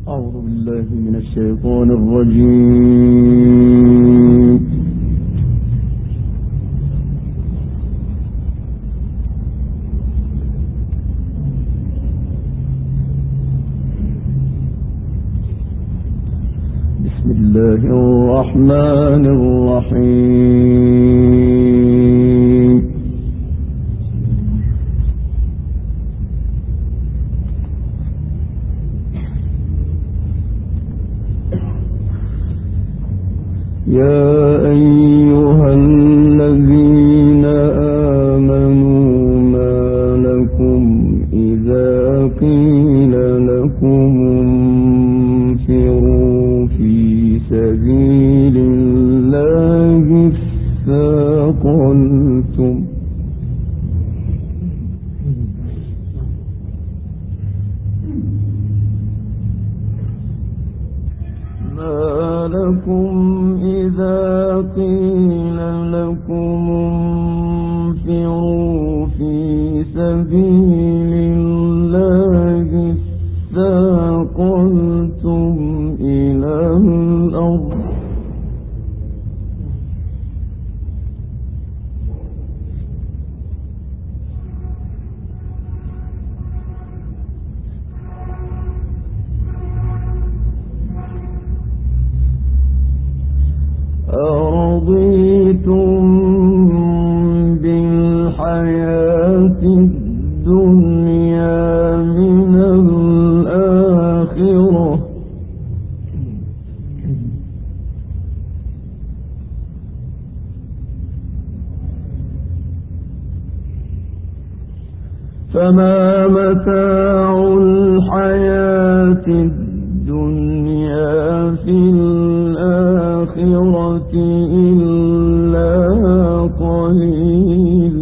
أعوذ بالله من الشيطان الرجيم. بسم الله الرحمن الرحيم. يا أيها الذين آمنوا ما لكم إذا قيل لكم انفروا في سبيل الله اثاقلتم ما لكم إذا قيل لكم انفروا في سبيل الله اثاقلتم إلى الأرض أرضيتم بالحياة الدنيا من الآخرة فما متاع الحياة الدنيا في الآخرة إلا قليل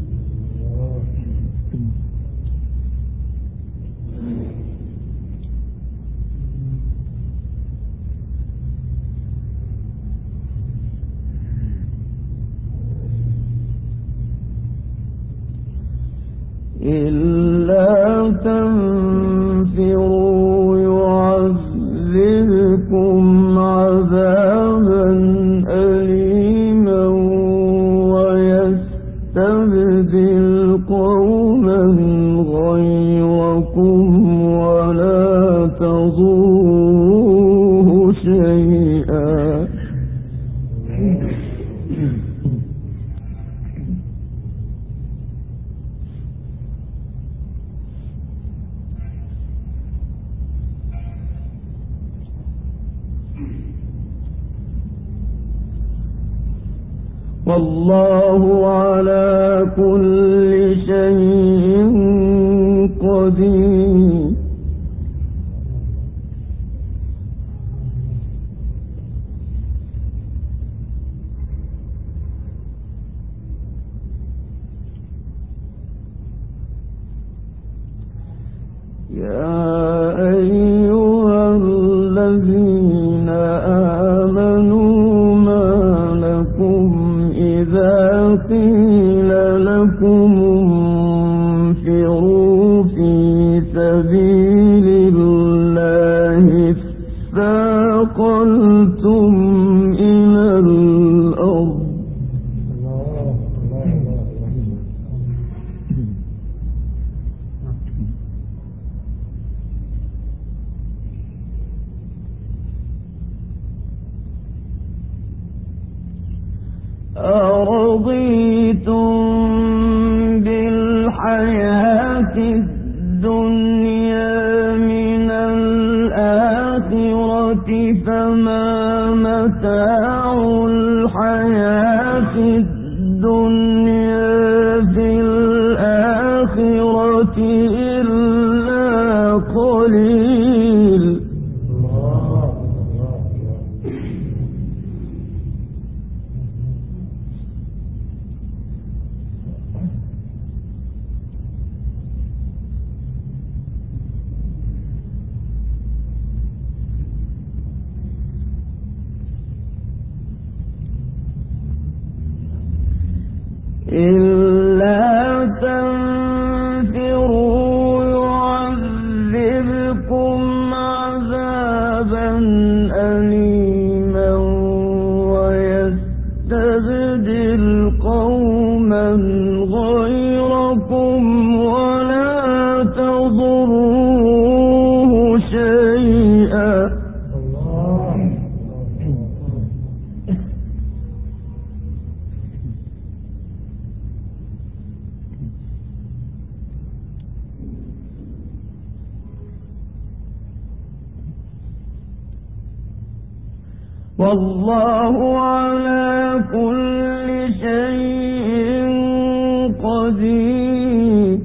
إلا تنفروا يعذبكم عذابا أليما ويستبدل قوما غيركم ولا تضروه شيئا والله على كل شيء قدير يا أيها الذين آمنوا ما لكم إذا قيل لكم انفروا في سبيل الله اثاقلتم إلى الأرض أرضيتم بالحياة الدنيا من الآخرة فما متاع الحياة الدنيا في الآخرة إلا قليل والله على كل شيء قدير.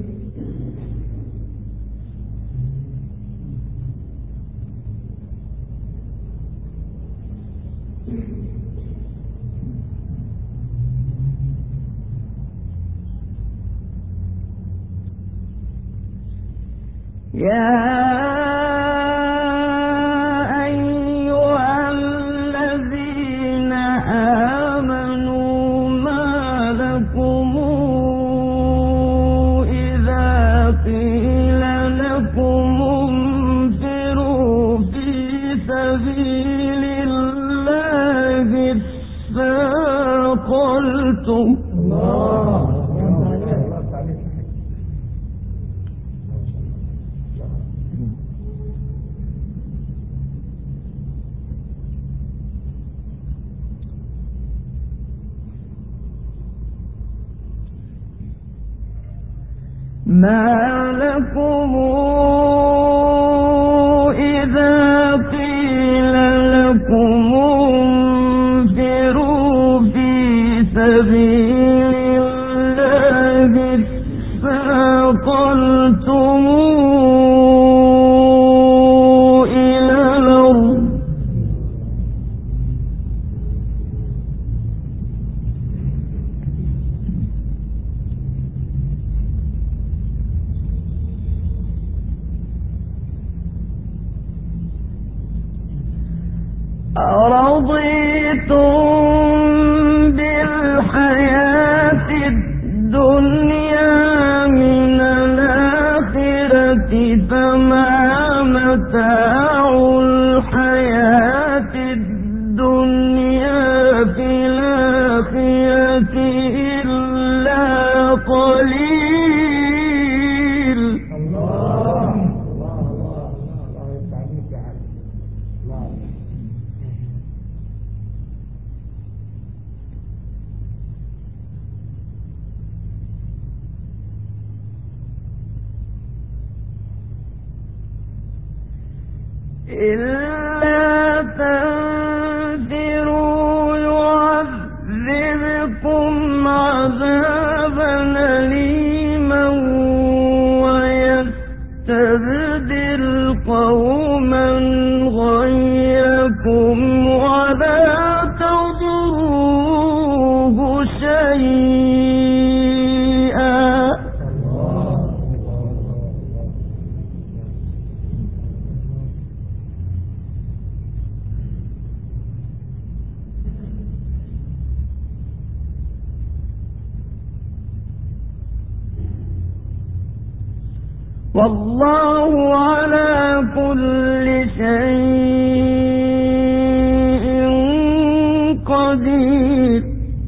يا أيها الذين آمنوا ما لكم إذا قيل لكم انفروا في سبيل الله اثاقلتم ما لكم إذا قيل لكم انفروا في سبيل الله اثاقلتم إلى الأرض أرضيتم بالحياة الدنيا من الآخرة فما متاع الحياة الدنيا في الآخرة إلا قليل. إلا تنفروا يعذبكم عذابا أليما ويستبدل قوما غيركم ولا تضروه شيئا. والله على كل شيء قدير.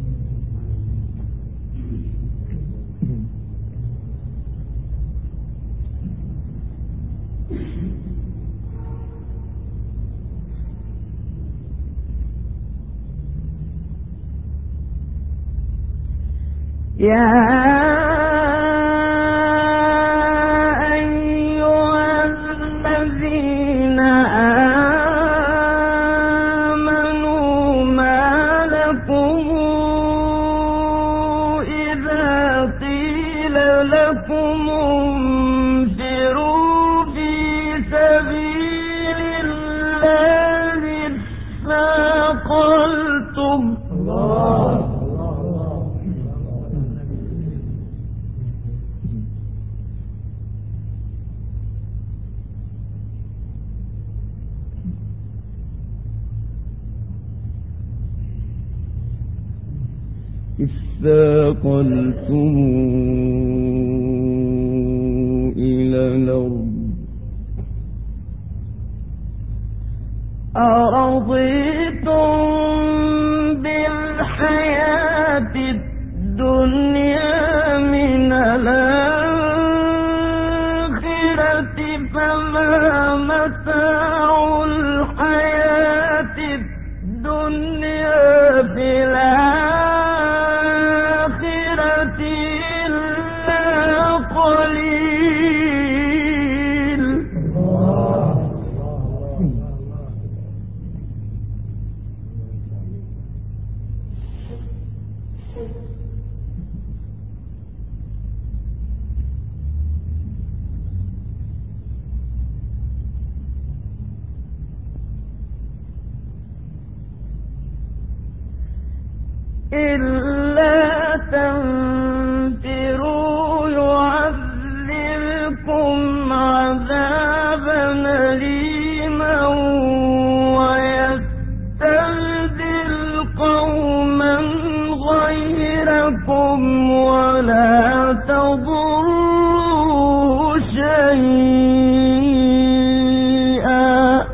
يا اثاقلتم إلى الأرض أرضيتم بالحياة الدنيا من الآخرة فما متاع الحياة الدنيا في الآخرة إلا قليل. إلا تنفروا يعذبكم عذابا أليما ويستبدل قوما غيركم ولا تضروه شيئا.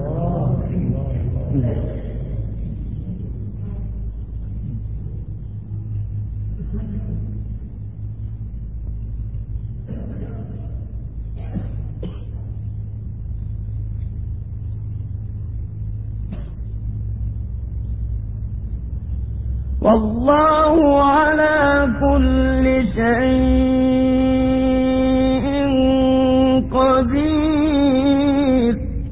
والله على كل شيء قدير.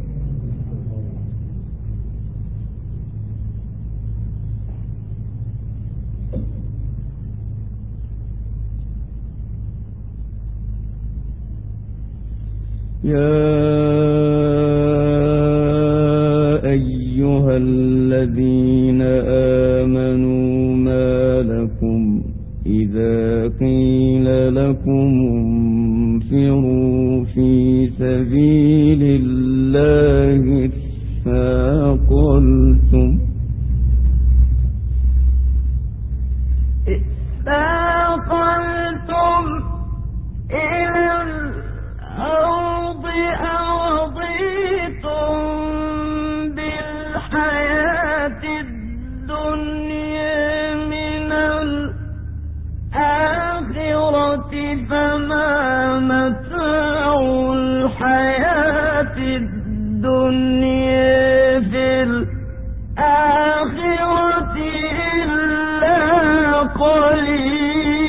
يا أيها الذين آمنوا ما لكم إذا قيل لكم انفروا في سبيل الله اثاقلتم إلى الأرض أرضيتم بالحياة الدنيا من الآخرة فما متاع الحياة الدنيا في الآخرة إلا قليل.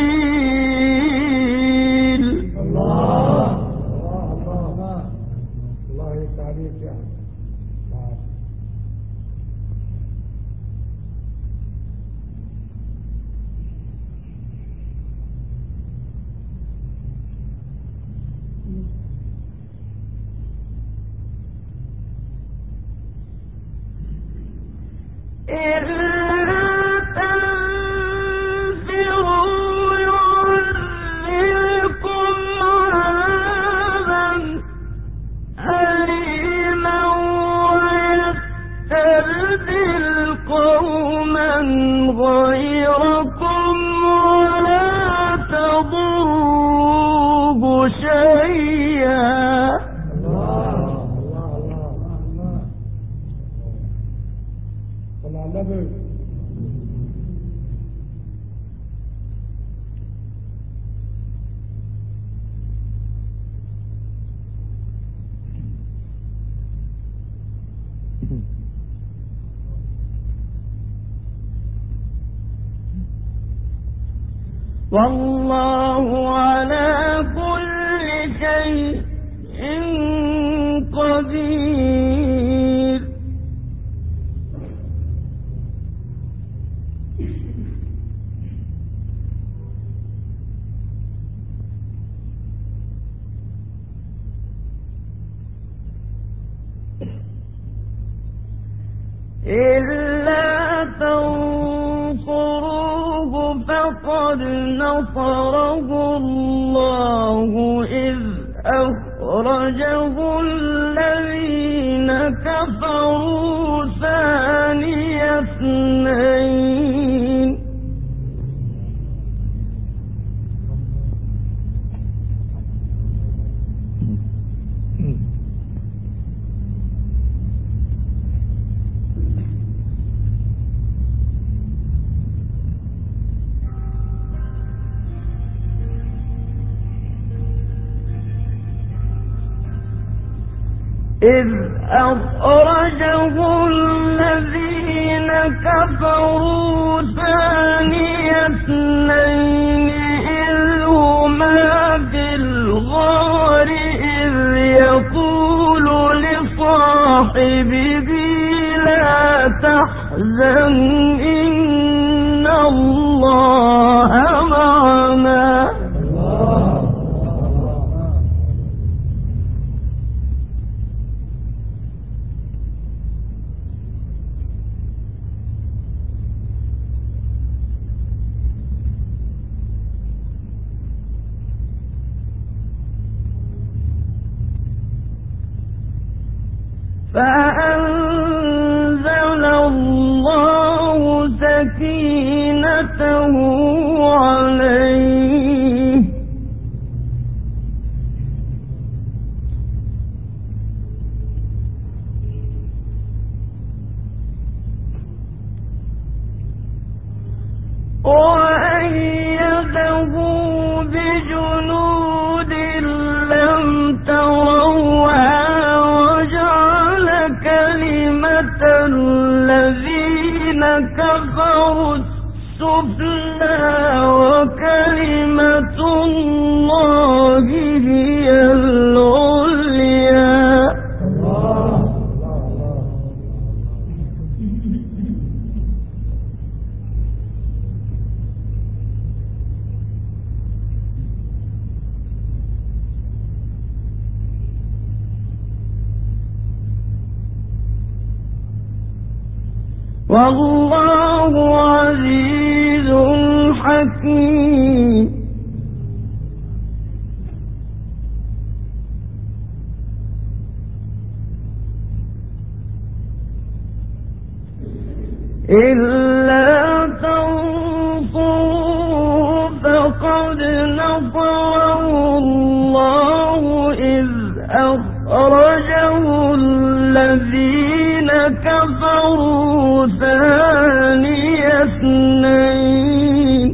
غيركم ولا تضروه شيئا. والله على كل شيء قدير. إلا تنصروه فقد نصره الله إذ أخرجه الذين كفروا ثاني اثنين إذ أخرجه الذين كفروا ثاني اثنين إذ هما في الغار إذ يقول لصاحبه لا تحزن إن الله معنا. فأنزل الله سكينته عليه وأيده بجنود لم تروها وجعل كلمة الذين كفروا السفلى وكلمة الله هي العليا والله عزيز حكيم إلا تنصروا فقد نصره الله إذ أخرجه الذين كفروا ثاني اثنين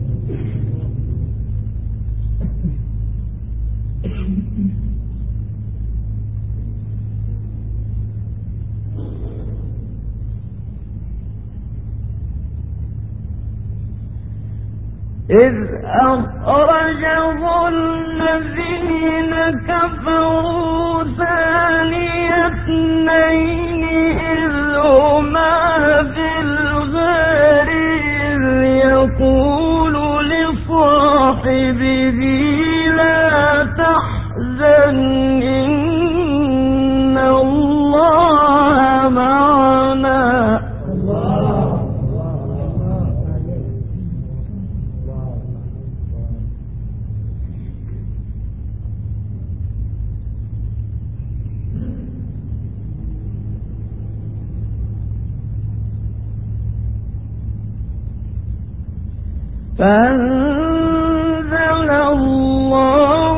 إذ أخرجه الذين كفروا ثاني اثنين إذ هما في الغار إذ يقول لصاحبه لا تحزن إن الله معنا فأنزل الله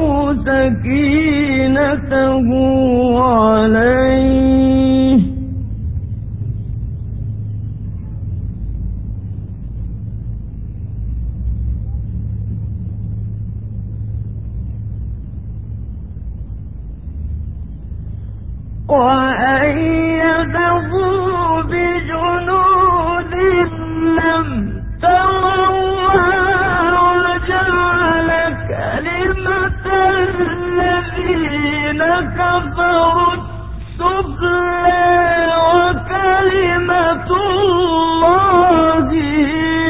سكينته عليه وأيده بجنود لم تروها وجعل كلمة الذين كفروا السفلى وكلمة الله هي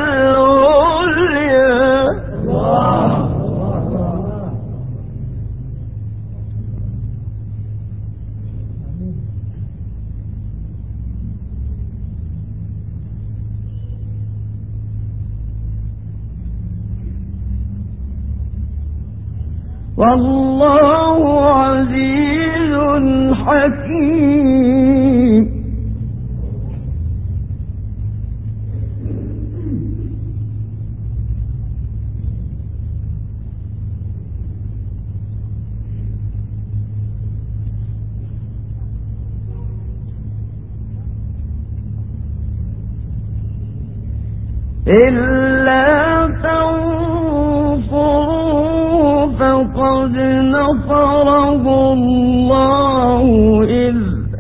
العليا والله عزيز حكيم إلا تنصروا فقد نصره الله إذ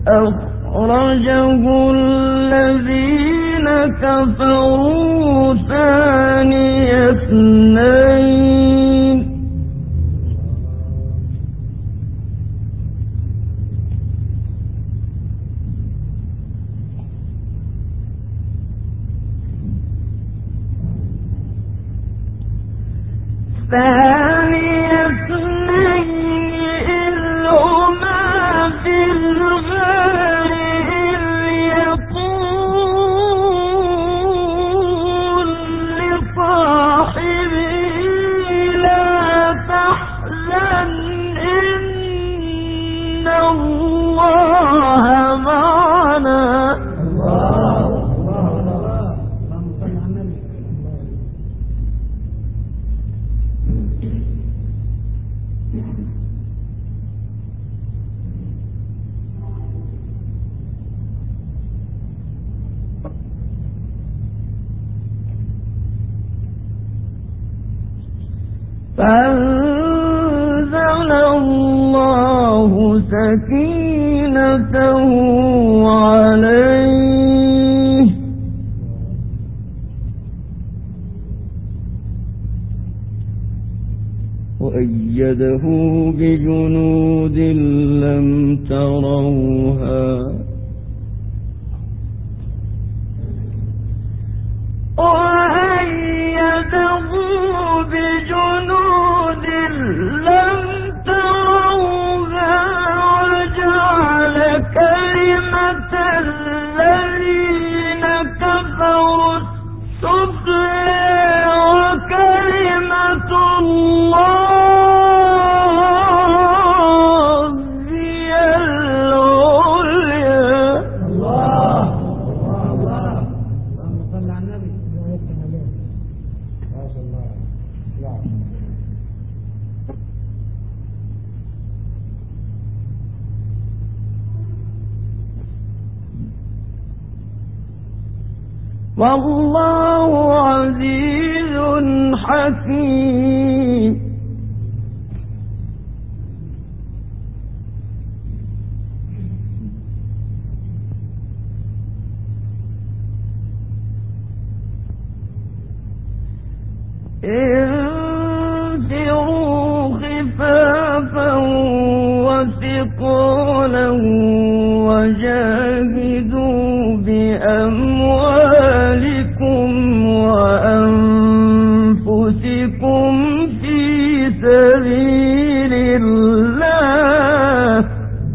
أخرجه الذين كفروا ثاني اثنين ثاني اثنين إذ هما في الغار إذ يقول لصاحبه سكينته عليه وأيده بجنود لم تروها وأيده بجنود لم تروها وجعل كلمة الذين كفروا السفلى وكلمة الله هي العليا. الله الله اللهم صل على النبي. ما شاء الله. والله عزيز حكيم. انفروا خفافا وثقالا وجاهدوا بأموالكم وأنفسكم في سبيل الله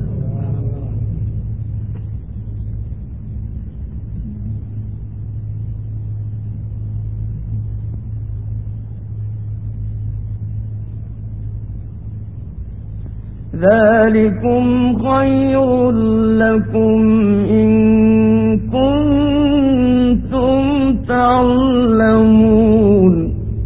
ذلكم خير لكم إن كنتم تعلمون.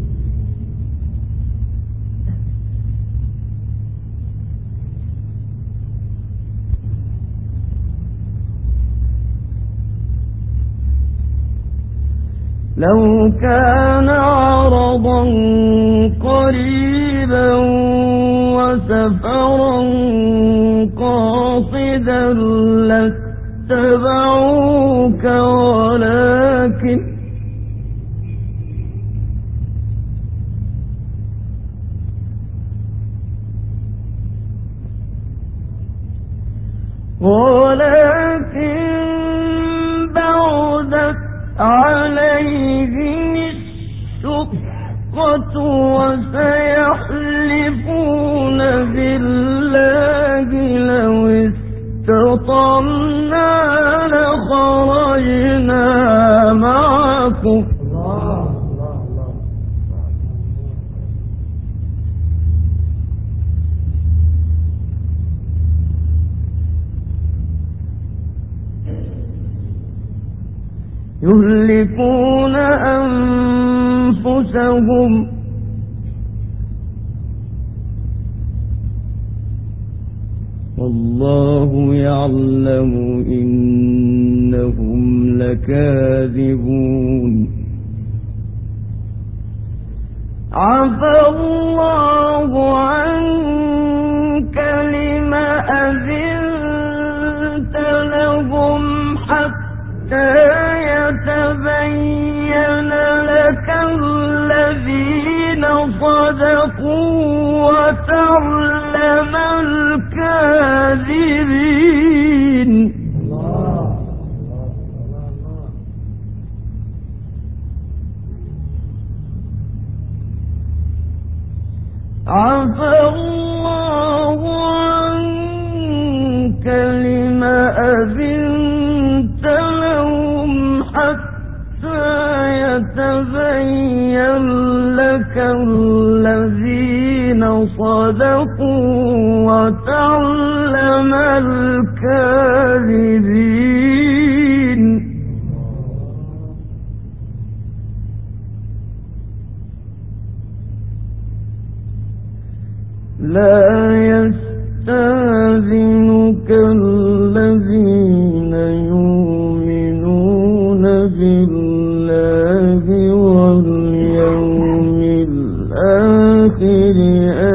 لو كان عرضا قريبا وسفرا قاصدا لاتبعوك ولكن بعدت عليهم الشقة وسيحلفون بالله لو استطعنا لخرجنا معكم يهلكون أنفسهم والله يعلم إنهم لكاذبون. عفى الله عنك لم أذنت لهم حتى يتبين لك الذين صدقوا وتعلم الكاذبين. عفى الله عنك لم أذنت لهم حتى يتبين لك الذين صدقوا وتعلم الكاذبين. لا يستأذنك الذين يؤمنون بالله واليوم الآخر